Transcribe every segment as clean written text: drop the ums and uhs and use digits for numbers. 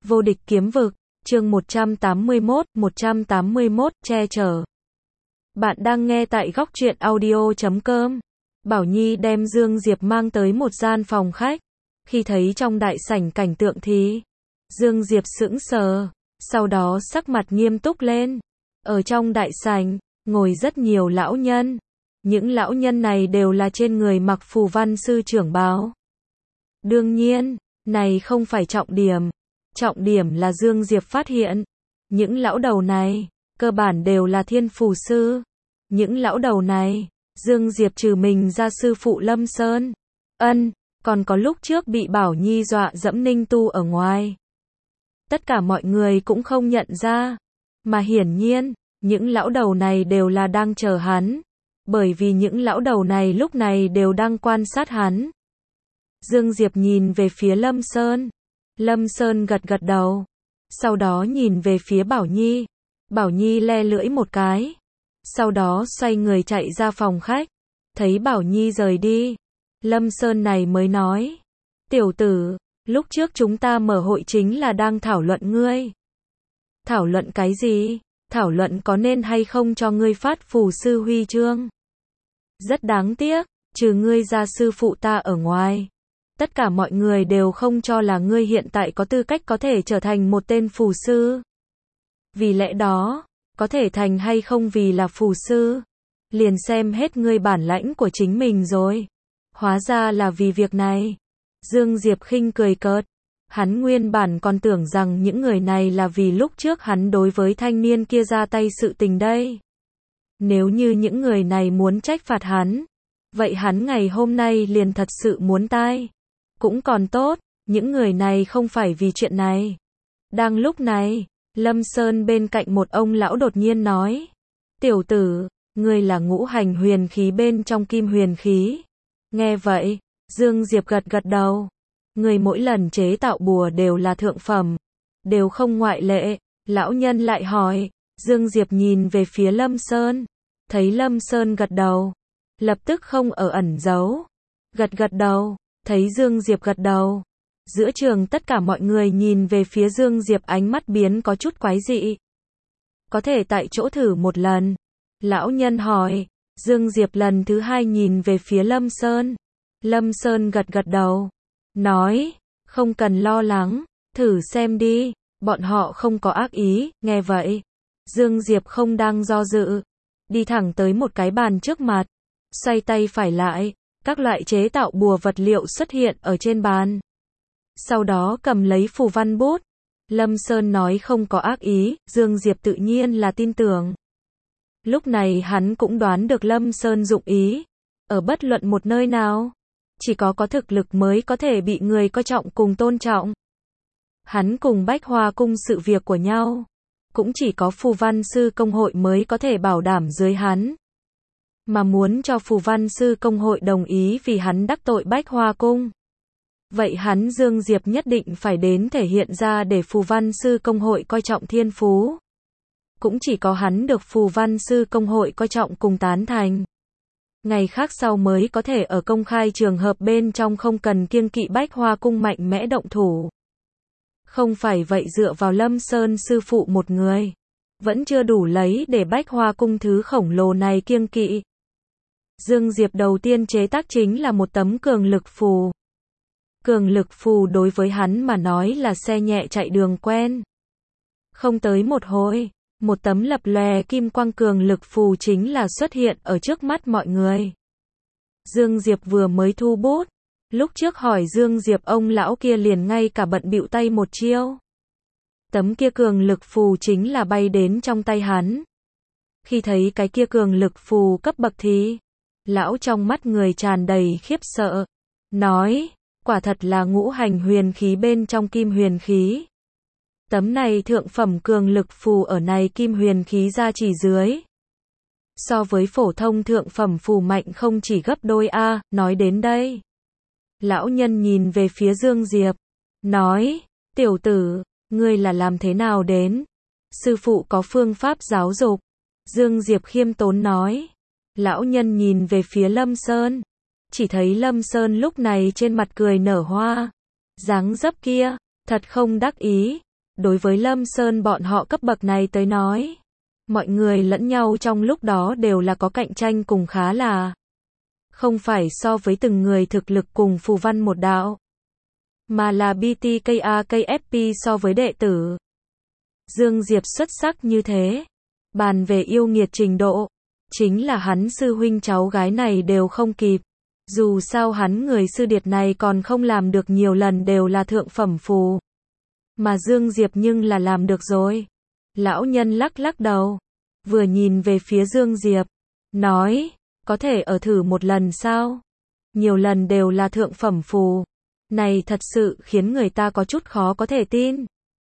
Vô địch kiếm vực, chương 181, che chở. Bạn đang nghe tại góc truyện audio.com. Bảo Nhi đem Dương Diệp mang tới một gian phòng khách. Khi thấy trong đại sảnh cảnh tượng thì Dương Diệp sững sờ, sau đó sắc mặt nghiêm túc lên. Ở trong đại sảnh, ngồi rất nhiều lão nhân. Những lão nhân này đều là trên người mặc phù văn sư trưởng bào. Đương nhiên, này không phải trọng điểm. Trọng điểm là Dương Diệp phát hiện, những lão đầu này, cơ bản đều là thiên phù sư. Những lão đầu này, Dương Diệp trừ mình ra sư phụ Lâm Sơn, còn có lúc trước bị Bảo Nhi dọa dẫm Ninh Tu ở ngoài. Tất cả mọi người cũng không nhận ra, mà hiển nhiên, những lão đầu này đều là đang chờ hắn, bởi vì những lão đầu này lúc này đều đang quan sát hắn. Dương Diệp nhìn về phía Lâm Sơn. Lâm Sơn gật gật đầu, sau đó nhìn về phía Bảo Nhi. Bảo Nhi le lưỡi một cái, sau đó xoay người chạy ra phòng khách. Thấy Bảo Nhi rời đi, Lâm Sơn này mới nói: "Tiểu tử, lúc trước chúng ta mở hội chính là đang thảo luận ngươi." "Thảo luận cái gì?" "Thảo luận có nên hay không cho ngươi phát phù sư huy chương. Rất đáng tiếc, trừ ngươi ra sư phụ ta ở ngoài, tất cả mọi người đều không cho là ngươi hiện tại có tư cách có thể trở thành một tên phù sư. Vì lẽ đó, có thể thành hay không vì là phù sư, liền xem hết ngươi bản lãnh của chính mình rồi." Hóa ra là vì việc này. Dương Diệp khinh cười cợt. Hắn nguyên bản còn tưởng rằng những người này là vì lúc trước hắn đối với thanh niên kia ra tay sự tình đây. Nếu như những người này muốn trách phạt hắn, vậy hắn ngày hôm nay liền thật sự muốn tai. Cũng còn tốt, những người này không phải vì chuyện này. Đang lúc này, Lâm Sơn bên cạnh một ông lão đột nhiên nói: "Tiểu tử, ngươi là ngũ hành huyền khí bên trong kim huyền khí." Nghe vậy, Dương Diệp gật gật đầu. Người mỗi lần chế tạo bùa đều là thượng phẩm, đều không ngoại lệ. Lão nhân lại hỏi. Dương Diệp nhìn về phía Lâm Sơn, thấy Lâm Sơn gật đầu, lập tức không ở ẩn giấu. Gật gật đầu. Thấy Dương Diệp gật đầu, giữa trường tất cả mọi người nhìn về phía Dương Diệp, ánh mắt biến có chút quái dị. "Có thể tại chỗ thử một lần?" Lão nhân hỏi. Dương Diệp lần thứ hai nhìn về phía Lâm Sơn. Lâm Sơn gật gật đầu, nói: "Không cần lo lắng, thử xem đi, bọn họ không có ác ý." Nghe vậy, Dương Diệp không đang do dự, đi thẳng tới một cái bàn trước mặt, xoay tay phải lại. Các loại chế tạo bùa vật liệu xuất hiện ở trên bàn. Sau đó cầm lấy phù văn bút. Lâm Sơn nói không có ác ý, Dương Diệp tự nhiên là tin tưởng. Lúc này hắn cũng đoán được Lâm Sơn dụng ý. Ở bất luận một nơi nào, chỉ có thực lực mới có thể bị người coi trọng cùng tôn trọng. Hắn cùng Bách Hoa Cung sự việc của nhau, cũng chỉ có phù văn sư công hội mới có thể bảo đảm dưới hắn. Mà muốn cho phù văn sư công hội đồng ý vì hắn đắc tội Bách Hoa Cung, vậy hắn Dương Diệp nhất định phải đến thể hiện ra để phù văn sư công hội coi trọng thiên phú. Cũng chỉ có hắn được phù văn sư công hội coi trọng cùng tán thành. Ngày khác sau mới có thể ở công khai trường hợp bên trong không cần kiêng kỵ Bách Hoa Cung mạnh mẽ động thủ. Không phải vậy dựa vào Lâm Sơn sư phụ một người, vẫn chưa đủ lấy để Bách Hoa Cung thứ khổng lồ này kiêng kỵ. Dương Diệp đầu tiên chế tác chính là một tấm cường lực phù. Cường lực phù đối với hắn mà nói là xe nhẹ chạy đường quen. Không tới một hồi, một tấm lập lòe kim quang cường lực phù chính là xuất hiện ở trước mắt mọi người. Dương Diệp vừa mới thu bút, lúc trước hỏi Dương Diệp ông lão kia liền ngay cả bận bịu tay một chiêu. Tấm kia cường lực phù chính là bay đến trong tay hắn. Khi thấy cái kia cường lực phù cấp bậc thì lão trong mắt người tràn đầy khiếp sợ, nói: "Quả thật là ngũ hành huyền khí bên trong kim huyền khí. Tấm này thượng phẩm cường lực phù ở này kim huyền khí gia chỉ dưới, so với phổ thông thượng phẩm phù mạnh không chỉ gấp đôi a." Nói đến đây, lão nhân nhìn về phía Dương Diệp, nói: "Tiểu tử, ngươi là làm thế nào đến? Sư phụ có phương pháp giáo dục." Dương Diệp khiêm tốn nói. Lão nhân nhìn về phía Lâm Sơn, chỉ thấy Lâm Sơn lúc này trên mặt cười nở hoa. Dáng dấp kia, thật không đắc ý. Đối với Lâm Sơn bọn họ cấp bậc này tới nói, mọi người lẫn nhau trong lúc đó đều là có cạnh tranh cùng khá là. Không phải so với từng người thực lực cùng phù văn một đạo, mà là BTKAKFP so với đệ tử. Dương Diệp xuất sắc như thế, bàn về yêu nghiệt trình độ, chính là hắn sư huynh cháu gái này đều không kịp. Dù sao hắn người sư điệt này còn không làm được nhiều lần đều là thượng phẩm phù. Mà Dương Diệp nhưng là làm được rồi. Lão nhân lắc lắc đầu, vừa nhìn về phía Dương Diệp, nói, có thể ở thử một lần sao? Nhiều lần đều là thượng phẩm phù. Này thật sự khiến người ta có chút khó có thể tin.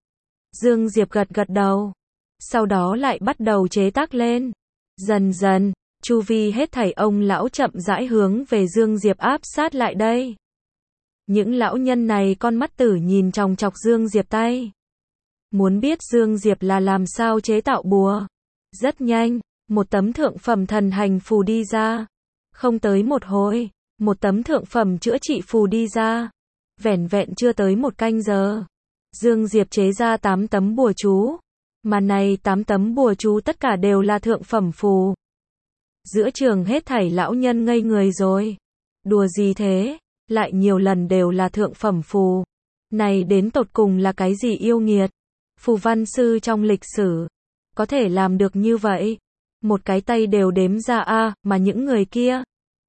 Dương Diệp gật gật đầu, sau đó lại bắt đầu chế tác lên. Dần dần, chu vi hết thảy ông lão chậm rãi hướng về Dương Diệp áp sát lại đây. Những lão nhân này con mắt tử nhìn chòng chọc Dương Diệp tay. Muốn biết Dương Diệp là làm sao chế tạo bùa. Rất nhanh, một tấm thượng phẩm thần hành phù đi ra. Không tới một hồi, một tấm thượng phẩm chữa trị phù đi ra. Vẻn vẹn chưa tới một canh giờ. Dương Diệp chế ra 8 tấm bùa chú. Mà này 8 tấm bùa chú tất cả đều là thượng phẩm phù. Giữa trường hết thảy lão nhân ngây người rồi. Đùa gì thế? Lại nhiều lần đều là thượng phẩm phù. Này đến tột cùng là cái gì yêu nghiệt? Phù văn sư trong lịch sử. Có thể làm được như vậy. Một cái tay đều đếm ra a, mà những người kia.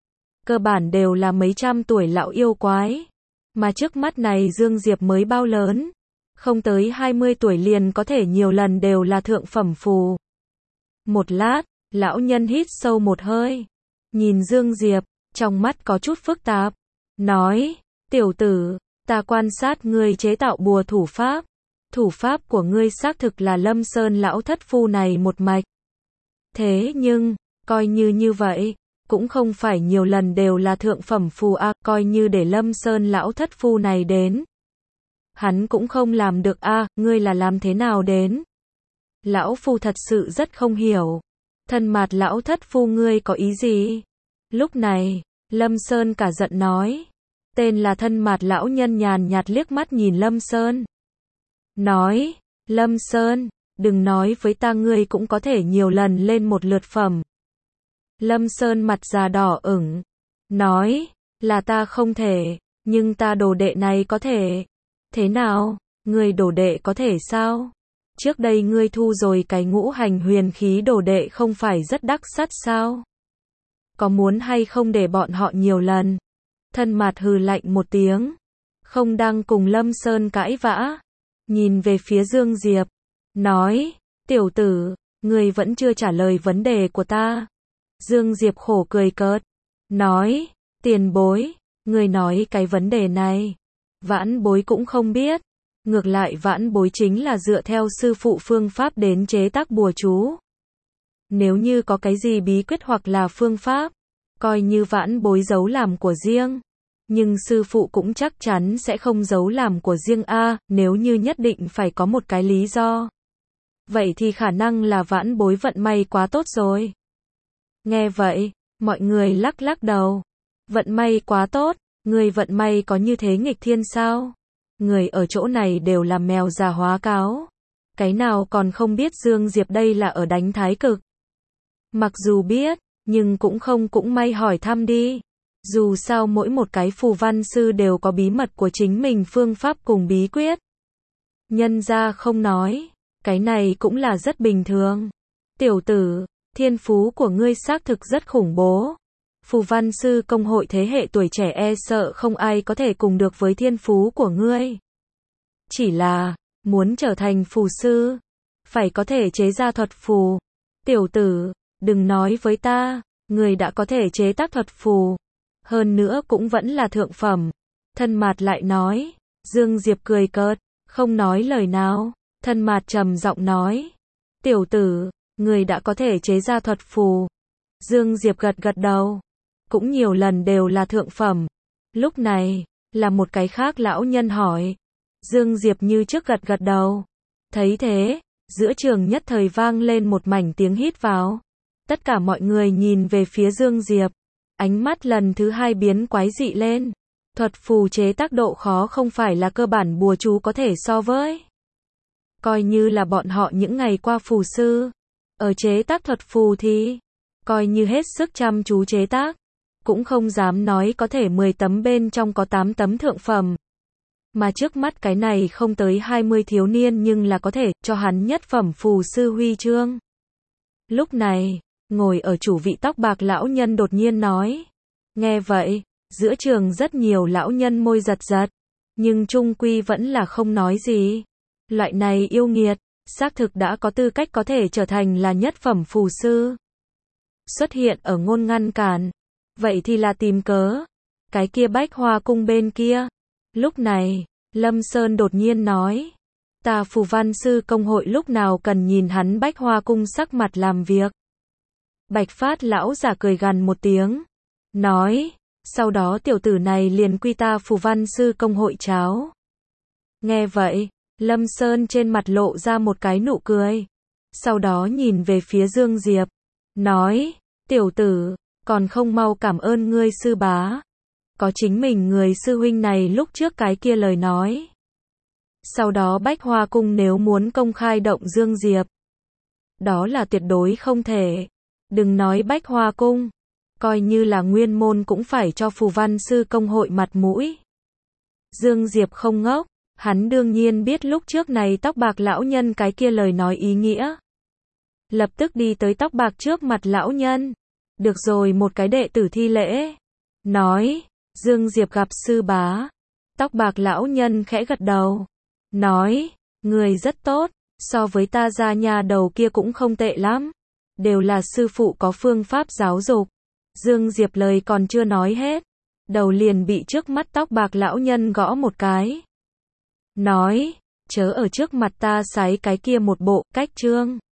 Cơ bản đều là mấy trăm tuổi lão yêu quái. Mà trước mắt này Dương Diệp mới bao lớn. Không tới 20 tuổi liền có thể nhiều lần đều là thượng phẩm phù. Một lát, lão nhân hít sâu một hơi. Nhìn Dương Diệp, trong mắt có chút phức tạp. Nói, tiểu tử, ta quan sát ngươi chế tạo bùa thủ pháp. Thủ pháp của ngươi xác thực là Lâm Sơn lão thất phu này một mạch. Thế nhưng, coi như vậy, cũng không phải nhiều lần đều là thượng phẩm phù a, coi như để Lâm Sơn lão thất phu này đến. Hắn cũng không làm được a, ngươi là làm thế nào đến? Lão phu thật sự rất không hiểu. Thân mạt lão thất phu ngươi có ý gì? Lúc này, Lâm Sơn cả giận nói. Tên là thân mạt lão nhân nhàn nhạt liếc mắt nhìn Lâm Sơn. Nói, Lâm Sơn, đừng nói với ta ngươi cũng có thể nhiều lần lên một lượt phẩm. Lâm Sơn mặt già đỏ ửng. Nói, là ta không thể, nhưng ta đồ đệ này có thể. Thế nào, ngươi đồ đệ có thể sao? Trước đây ngươi thu rồi cái ngũ hành huyền khí đồ đệ không phải rất đắc sắt sao? Có muốn hay không để bọn họ nhiều lần? Thân mạt hừ lạnh một tiếng. Không đang cùng Lâm Sơn cãi vã. Nhìn về phía Dương Diệp. Nói, tiểu tử, ngươi vẫn chưa trả lời vấn đề của ta. Dương Diệp khổ cười cợt. Nói, tiền bối, ngươi nói cái vấn đề này. Vãn bối cũng không biết. Ngược lại vãn bối chính là dựa theo sư phụ phương pháp đến chế tác bùa chú. Nếu như có cái gì bí quyết hoặc là phương pháp, coi như vãn bối giấu làm của riêng. Nhưng sư phụ cũng chắc chắn sẽ không giấu làm của riêng a, nếu như nhất định phải có một cái lý do. Vậy thì khả năng là vãn bối vận may quá tốt rồi. Nghe vậy, mọi người lắc lắc đầu. Vận may quá tốt, người vận may có như thế nghịch thiên sao? Người ở chỗ này đều là mèo già hóa cáo. Cái nào còn không biết Dương Diệp đây là ở đánh thái cực. Mặc dù biết, nhưng cũng may hỏi thăm đi. Dù sao mỗi một cái phù văn sư đều có bí mật của chính mình phương pháp cùng bí quyết. Nhân ra không nói, cái này cũng là rất bình thường. Tiểu tử, thiên phú của ngươi xác thực rất khủng bố. Phù văn sư công hội thế hệ tuổi trẻ e sợ không ai có thể cùng được với thiên phú của ngươi. Chỉ là, muốn trở thành phù sư, phải có thể chế ra thuật phù. Tiểu tử, đừng nói với ta, ngươi đã có thể chế tác thuật phù. Hơn nữa cũng vẫn là thượng phẩm. Thân mạt lại nói. Dương Diệp cười cợt, không nói lời nào. Thân mạt trầm giọng nói. Tiểu tử, người đã có thể chế ra thuật phù. Dương Diệp gật gật đầu. Cũng nhiều lần đều là thượng phẩm. Lúc này, là một cái khác lão nhân hỏi. Dương Diệp như trước gật gật đầu. Thấy thế, giữa trường nhất thời vang lên một mảnh tiếng hít vào. Tất cả mọi người nhìn về phía Dương Diệp. Ánh mắt lần thứ hai biến quái dị lên. Thuật phù chế tác độ khó không phải là cơ bản bùa chú có thể so với. coi như là bọn họ những ngày qua phù sư, ở chế tác thuật phù thì, coi như hết sức chăm chú chế tác, cũng không dám nói có thể 10 tấm bên trong có 8 tấm thượng phẩm. Mà trước mắt cái này không tới 20 thiếu niên nhưng là có thể cho hắn nhất phẩm phù sư huy chương. Lúc này, ngồi ở chủ vị tóc bạc lão nhân đột nhiên nói. Nghe vậy, giữa trường rất nhiều lão nhân môi giật giật, nhưng chung quy vẫn là không nói gì. Loại này yêu nghiệt, xác thực đã có tư cách có thể trở thành là nhất phẩm phù sư. Xuất hiện ở ngôn ngăn cản, vậy thì là tìm cớ. Cái kia Bách Hoa cung bên kia. Lúc này, Lâm Sơn đột nhiên nói. Ta phù văn sư công hội lúc nào cần nhìn hắn Bách Hoa cung sắc mặt làm việc. Bạch Phát lão giả cười gằn một tiếng. Nói, sau đó tiểu tử này liền quy ta phù văn sư công hội cháo. Nghe vậy, Lâm Sơn trên mặt lộ ra một cái nụ cười. Sau đó nhìn về phía Dương Diệp. Nói, tiểu tử, còn không mau cảm ơn ngươi sư bá. Có chính mình người sư huynh này lúc trước cái kia lời nói. Sau đó Bách Hoa cung nếu muốn công khai động Dương Diệp, đó là tuyệt đối không thể. Đừng nói Bách Hoa cung, coi như là nguyên môn cũng phải cho phù văn sư công hội mặt mũi. Dương Diệp không ngốc, hắn đương nhiên biết lúc trước này tóc bạc lão nhân cái kia lời nói ý nghĩa. Lập tức đi tới tóc bạc trước mặt lão nhân. Được rồi, một cái đệ tử thi lễ. Nói, Dương Diệp gặp sư bá. Tóc bạc lão nhân khẽ gật đầu. Nói, người rất tốt, so với ta gia nhà đầu kia cũng không tệ lắm. Đều là sư phụ có phương pháp giáo dục. Dương Diệp lời còn chưa nói hết, đầu liền bị trước mắt tóc bạc lão nhân gõ một cái. Nói, chớ ở trước mặt ta sái cái kia một bộ cách chương.